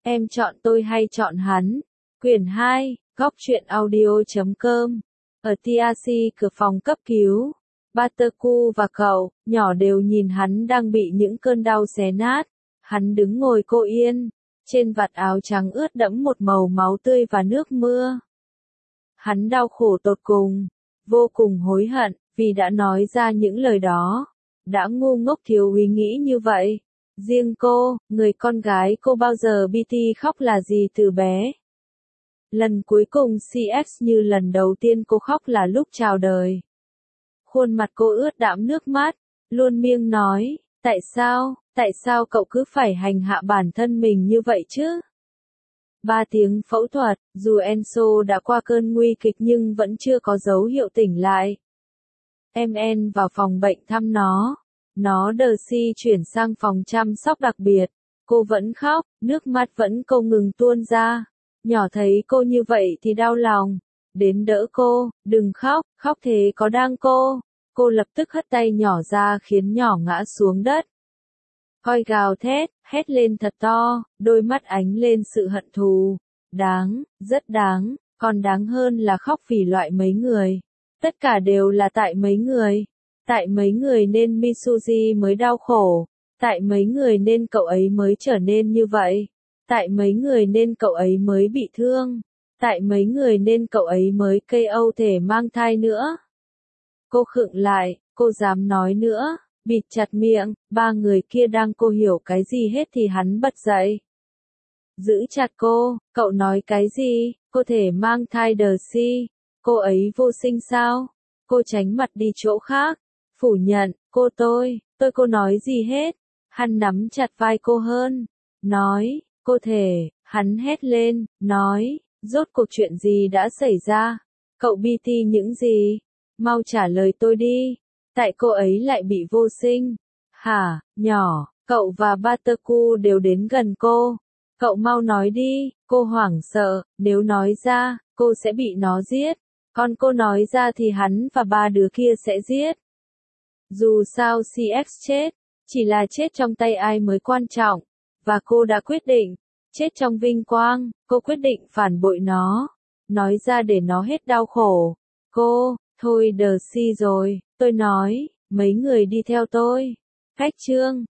Em chọn tôi hay chọn hắn? Quyển 2, góc truyện audio.com. Ở TRC cửa phòng cấp cứu, Buttercu và cậu, nhỏ đều nhìn hắn đang bị những cơn đau xé nát. Hắn đứng ngồi cô yên, trên vạt áo trắng ướt đẫm một màu máu tươi và nước mưa. Hắn đau khổ tột cùng, vô cùng hối hận, vì đã nói ra những lời đó. Đã ngu ngốc thiếu úy nghĩ như vậy. Riêng cô, người con gái cô bao giờ BT khóc là gì từ bé. Lần cuối cùng CX như lần đầu tiên cô khóc là lúc chào đời. Khuôn mặt cô ướt đẫm nước mắt, luôn miệng nói, tại sao cậu cứ phải hành hạ bản thân mình như vậy chứ? 3 tiếng phẫu thuật, dù Enzo đã qua cơn nguy kịch nhưng vẫn chưa có dấu hiệu tỉnh lại. MN vào phòng bệnh thăm nó đờ si chuyển sang phòng chăm sóc đặc biệt. Cô vẫn khóc, nước mắt vẫn không ngừng tuôn ra. Nhỏ thấy cô như vậy thì đau lòng. Đến đỡ cô, đừng khóc, khóc thế có đang cô. Cô lập tức hất tay nhỏ ra khiến nhỏ ngã xuống đất. Coi gào thét, hét lên thật to, đôi mắt ánh lên sự hận thù. Đáng, rất đáng, còn đáng hơn là khóc vì loại mấy người. Tất cả đều là tại mấy người. Tại mấy người nên Mitsuji mới đau khổ. Tại mấy người nên cậu ấy mới trở nên như vậy. Tại mấy người nên cậu ấy mới bị thương. Tại mấy người nên cậu ấy mới KO thể mang thai nữa. Cô khựng lại, cô dám nói nữa, bịt chặt miệng, 3 người kia đang cô hiểu cái gì hết thì hắn bật dậy. Giữ chặt cô, cậu nói cái gì, cô thể mang thai đờ si, cô ấy vô sinh sao? Cô tránh mặt đi chỗ khác, phủ nhận, tôi cô nói gì hết. Hắn nắm chặt vai cô hơn, nói, cô thể, hắn hét lên, nói, rốt cuộc chuyện gì đã xảy ra? Cậu BT những gì? Mau trả lời tôi đi. Tại cô ấy lại bị vô sinh. Hả, nhỏ, cậu và Buttercu đều đến gần cô. Cậu mau nói đi, cô hoảng sợ, nếu nói ra, cô sẽ bị nó giết. Còn cô nói ra thì hắn và 3 đứa kia sẽ giết. Dù sao CX chết, chỉ là chết trong tay ai mới quan trọng. Và cô đã quyết định, chết trong vinh quang, cô quyết định phản bội nó. Nói ra để nó hết đau khổ. Thôi đờ si rồi, tôi nói, mấy người đi theo tôi. Cách chương